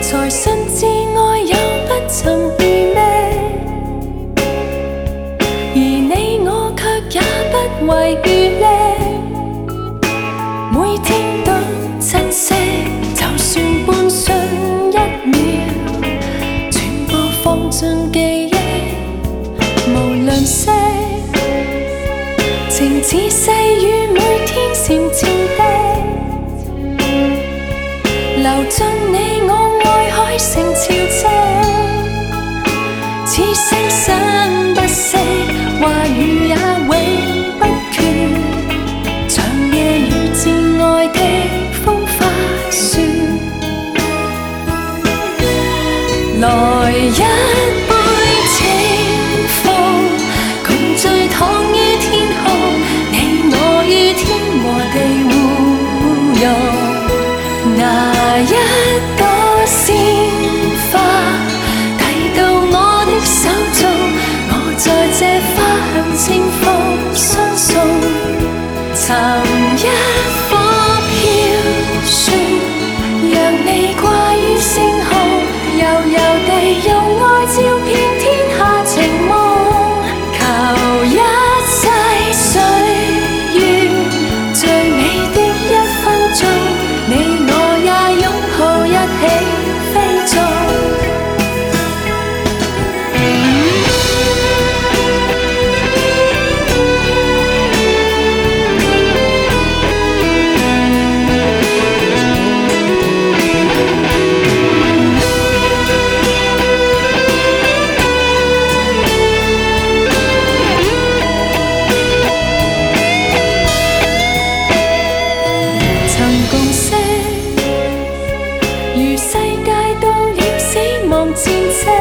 才信至愛有不尋意味，而你我卻也不遺餘力，每天都珍惜，就算半瞬一秒，全部放進記憶，無吝嗇，情似細雨每天漸漸的，流進你我愛海成潮汐，似聲生不息，話語也永不缺，長夜與摯愛的風花雪，來一杯清風，共醉躺於天空，你我於天和地互融，拿一朵鮮花遞到我的手中，我在這花香清風相送，尋一顆飄雪，讓你掛於星空，悠悠地用愛照遍天下情夢，求一世歲月最美的一分鐘，你我也擁抱一起飛縱。曾共識，如世界到了死亡前夕，